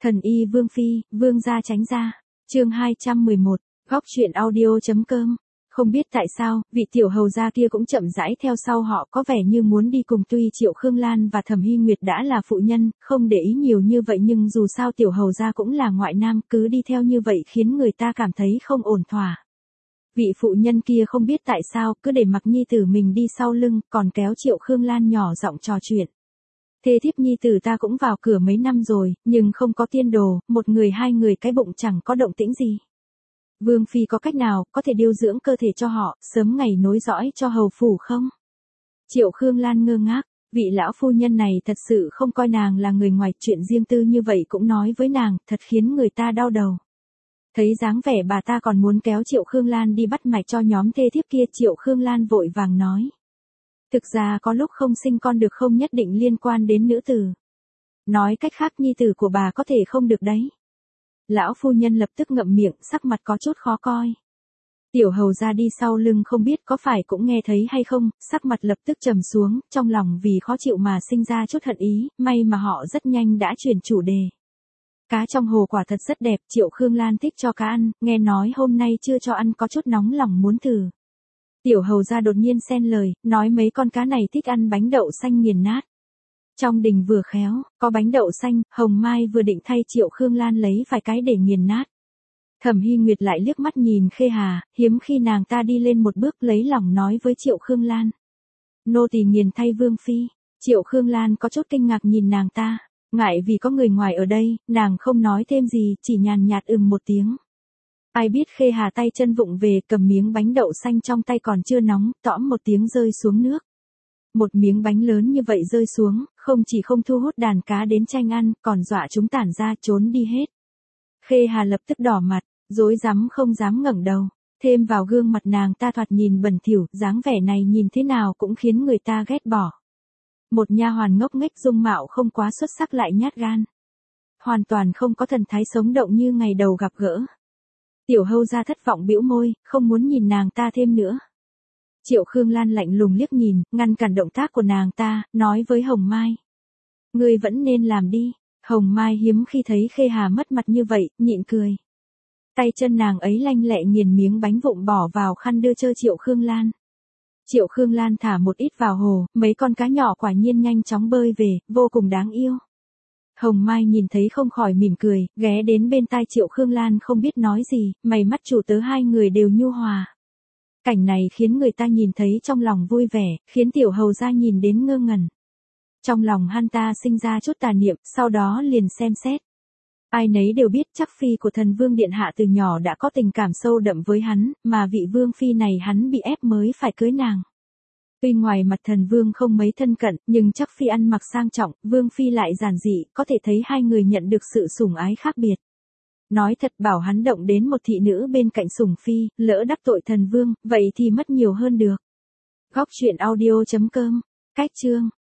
Thần y Vương Phi, Vương gia tránh ra. Chương 211, góc truyện audio.com. Không biết tại sao, vị tiểu hầu gia kia cũng chậm rãi theo sau họ, có vẻ như muốn đi cùng. Tuy Triệu Khương Lan và Thẩm Hy Nguyệt đã là phụ nhân, không để ý nhiều như vậy, nhưng dù sao tiểu hầu gia cũng là ngoại nam, cứ đi theo như vậy khiến người ta cảm thấy không ổn thỏa. Vị phụ nhân kia không biết tại sao, cứ để mặc nhi tử mình đi sau lưng, còn kéo Triệu Khương Lan nhỏ giọng trò chuyện. Thê thiếp nhi tử ta cũng vào cửa mấy năm rồi, nhưng không có tiên đồ, một người hai người cái bụng chẳng có động tĩnh gì. Vương Phi có cách nào, có thể điều dưỡng cơ thể cho họ, sớm ngày nối dõi cho hầu phủ không? Triệu Khương Lan ngơ ngác, vị lão phu nhân này thật sự không coi nàng là người ngoài, chuyện riêng tư như vậy cũng nói với nàng, thật khiến người ta đau đầu. Thấy dáng vẻ bà ta còn muốn kéo Triệu Khương Lan đi bắt mạch cho nhóm thê thiếp kia, Triệu Khương Lan vội vàng nói. Thực ra có lúc không sinh con được không nhất định liên quan đến nữ tử. Nói cách khác nhi tử của bà có thể không được đấy. Lão phu nhân lập tức ngậm miệng, sắc mặt có chút khó coi. Tiểu hầu ra đi sau lưng không biết có phải cũng nghe thấy hay không, sắc mặt lập tức trầm xuống, trong lòng vì khó chịu mà sinh ra chút hận ý, may mà họ rất nhanh đã chuyển chủ đề. Cá trong hồ quả thật rất đẹp, Triệu Khương Lan thích cho cá ăn, nghe nói hôm nay chưa cho ăn có chút nóng lòng muốn thử. Tiểu hầu ra đột nhiên xen lời, nói mấy con cá này thích ăn bánh đậu xanh nghiền nát. Trong đình vừa khéo, có bánh đậu xanh, Hồng Mai vừa định thay Triệu Khương Lan lấy vài cái để nghiền nát. Thẩm Hy Nguyệt lại liếc mắt nhìn Khê Hà, hiếm khi nàng ta đi lên một bước lấy lòng nói với Triệu Khương Lan. Nô tỳ nghiền thay Vương Phi. Triệu Khương Lan có chút kinh ngạc nhìn nàng ta, ngại vì có người ngoài ở đây, nàng không nói thêm gì, chỉ nhàn nhạt một tiếng. Ai biết Khê Hà tay chân vụng về cầm miếng bánh đậu xanh trong tay còn chưa nóng, tõm một tiếng rơi xuống nước. Một miếng bánh lớn như vậy rơi xuống, không chỉ không thu hút đàn cá đến tranh ăn, còn dọa chúng tản ra trốn đi hết. Khê Hà lập tức đỏ mặt, rối rắm không dám ngẩng đầu, thêm vào gương mặt nàng ta thoạt nhìn bẩn thỉu, dáng vẻ này nhìn thế nào cũng khiến người ta ghét bỏ. Một nha hoàn ngốc nghếch dung mạo không quá xuất sắc lại nhát gan. Hoàn toàn không có thần thái sống động như ngày đầu gặp gỡ. Tiểu hầu ra thất vọng bĩu môi, không muốn nhìn nàng ta thêm nữa. Triệu Khương Lan lạnh lùng liếc nhìn, ngăn cản động tác của nàng ta, nói với Hồng Mai. Ngươi vẫn nên làm đi. Hồng Mai hiếm khi thấy Khê Hà mất mặt như vậy, nhịn cười. Tay chân nàng ấy lanh lẹ nghiền miếng bánh vụn bỏ vào khăn đưa cho Triệu Khương Lan. Triệu Khương Lan thả một ít vào hồ, mấy con cá nhỏ quả nhiên nhanh chóng bơi về, vô cùng đáng yêu. Hồng Mai nhìn thấy không khỏi mỉm cười, ghé đến bên tai Triệu Khương Lan không biết nói gì, mày mắt chủ tớ hai người đều nhu hòa. Cảnh này khiến người ta nhìn thấy trong lòng vui vẻ, khiến tiểu hầu ra nhìn đến ngơ ngẩn. Trong lòng hắn ta sinh ra chút tà niệm, sau đó liền xem xét. Ai nấy đều biết chắc phi của thần vương điện hạ từ nhỏ đã có tình cảm sâu đậm với hắn, mà vị vương phi này hắn bị ép mới phải cưới nàng. Tuy ngoài mặt thần vương không mấy thân cận, nhưng chắc phi ăn mặc sang trọng, vương phi lại giản dị, có thể thấy hai người nhận được sự sủng ái khác biệt. Nói thật bảo hắn động đến một thị nữ bên cạnh sủng phi, lỡ đắc tội thần vương, vậy thì mất nhiều hơn được. Góc truyện audio.com, cách chương.